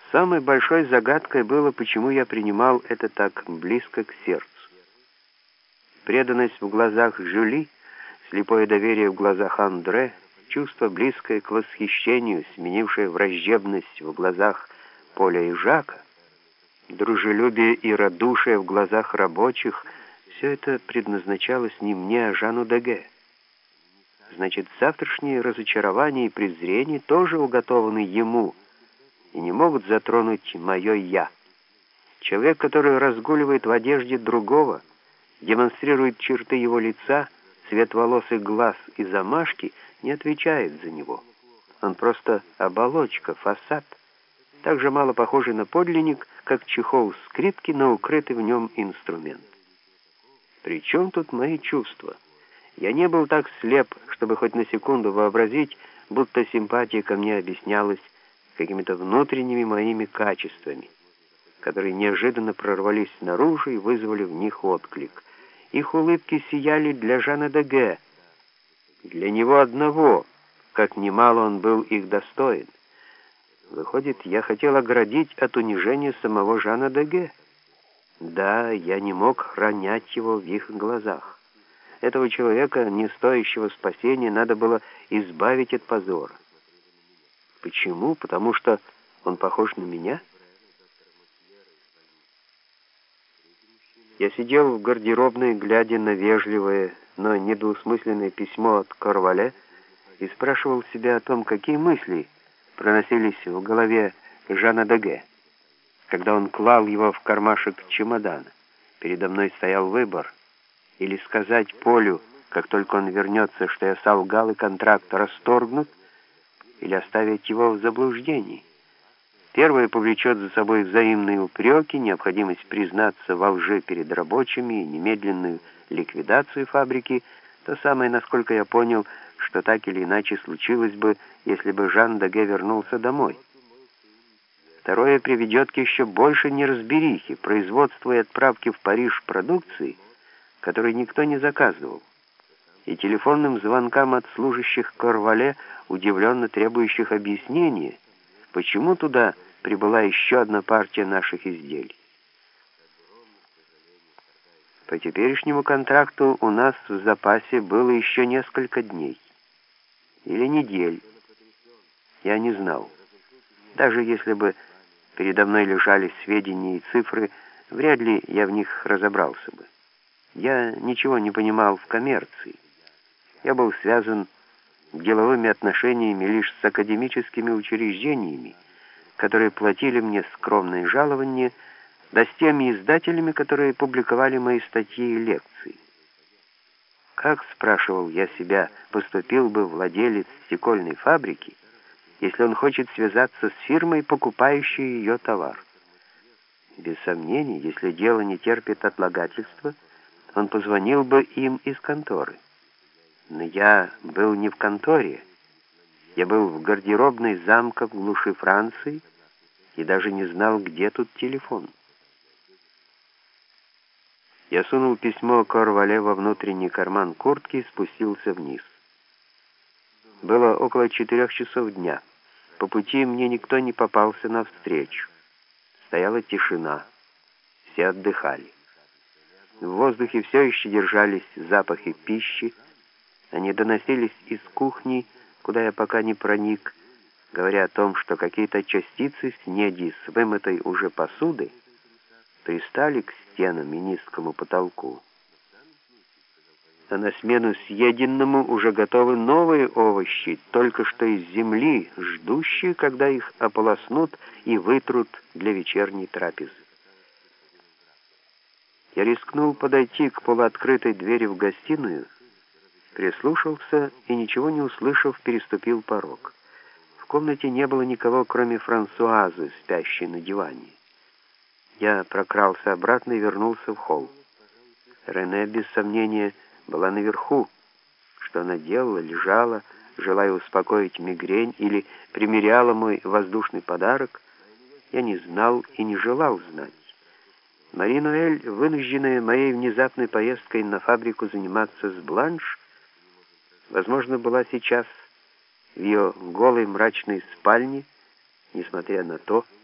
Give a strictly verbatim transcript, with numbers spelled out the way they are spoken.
Самой большой загадкой было, почему я принимал это так близко к сердцу. Преданность в глазах Жюли, слепое доверие в глазах Андре, чувство, близкое к восхищению, сменившее враждебность в глазах Поля и Жака, дружелюбие и радушие в глазах рабочих — все это предназначалось не мне, а Жану Деге. Значит, завтрашние разочарования и презрения тоже уготованы ему и не могут затронуть мое «я». Человек, который разгуливает в одежде другого, демонстрирует черты его лица, цвет волос и глаз и замашки, не отвечает за него. Он просто оболочка, фасад, так же мало похожий на подлинник, как чехол скрипки на укрытый в нем инструмент. При чем тут мои чувства? Я не был так слеп, чтобы хоть на секунду вообразить, будто симпатия ко мне объяснялась какими-то внутренними моими качествами, которые неожиданно прорвались наружу и вызвали в них отклик. Их улыбки сияли для Жана Деге, для него одного, как немало он был их достоин. Выходит, я хотел оградить от унижения самого Жана Деге. Да, я не мог ронять его в их глазах. Этого человека, не стоящего спасения, надо было избавить от позора. Почему? Потому что он похож на меня? Я сидел в гардеробной, глядя на вежливое, но недвусмысленное письмо от Корвале, и спрашивал себя о том, какие мысли проносились в голове Жана Деге, когда он клал его в кармашек чемодана. Передо мной стоял выбор: или сказать Полю, как только он вернется, что я солгал и контракт расторгнут, или оставить его в заблуждении. Первое повлечет за собой взаимные упреки, необходимость признаться во лжи перед рабочими и немедленную ликвидацию фабрики, то самое, насколько я понял, что так или иначе случилось бы, если бы Жан Деге вернулся домой. Второе приведет к еще большей неразберихе, производству и отправке в Париж продукции, которую никто не заказывал, и телефонным звонкам от служащих Корвале, удивленно требующих объяснения, почему туда прибыла еще одна партия наших изделий. По теперешнему контракту у нас в запасе было еще несколько дней или недель. Я не знал. Даже если бы передо мной лежали сведения и цифры, вряд ли я в них разобрался бы. Я ничего не понимал в коммерции. Я был связан деловыми отношениями лишь с академическими учреждениями, которые платили мне скромные жалования, да с теми издателями, которые публиковали мои статьи и лекции. Как, спрашивал я себя, поступил бы владелец стекольной фабрики, если он хочет связаться с фирмой, покупающей ее товар? Без сомнений, если дело не терпит отлагательства, он позвонил бы им из конторы. Но я был не в конторе. Я был в гардеробной замка в глуши Франции и даже не знал, где тут телефон. Я сунул письмо Корвале во внутренний карман куртки и спустился вниз. Было около четырех часов дня. По пути мне никто не попался навстречу. Стояла тишина. Все отдыхали. В воздухе все еще держались запахи пищи. Они доносились из кухни, куда я пока не проник, говоря о том, что какие-то частицы снеди с вымытой уже посудой пристали к стенам и низкому потолку. А на смену съеденному уже готовы новые овощи, только что из земли, ждущие, когда их ополоснут и вытрут для вечерней трапезы. Я рискнул подойти к полуоткрытой двери в гостиную, прислушался и, ничего не услышав, переступил порог. В комнате не было никого, кроме Франсуазы, спящей на диване. Я прокрался обратно и вернулся в холл. Рене, без сомнения, была наверху. Что она делала, лежала, желая успокоить мигрень, или примеряла мой воздушный подарок, я не знал и не желал знать. Мари-Ноэль, вынужденная моей внезапной поездкой на фабрику заниматься с Бланш, возможно, была сейчас в ее голой мрачной спальне, несмотря на то,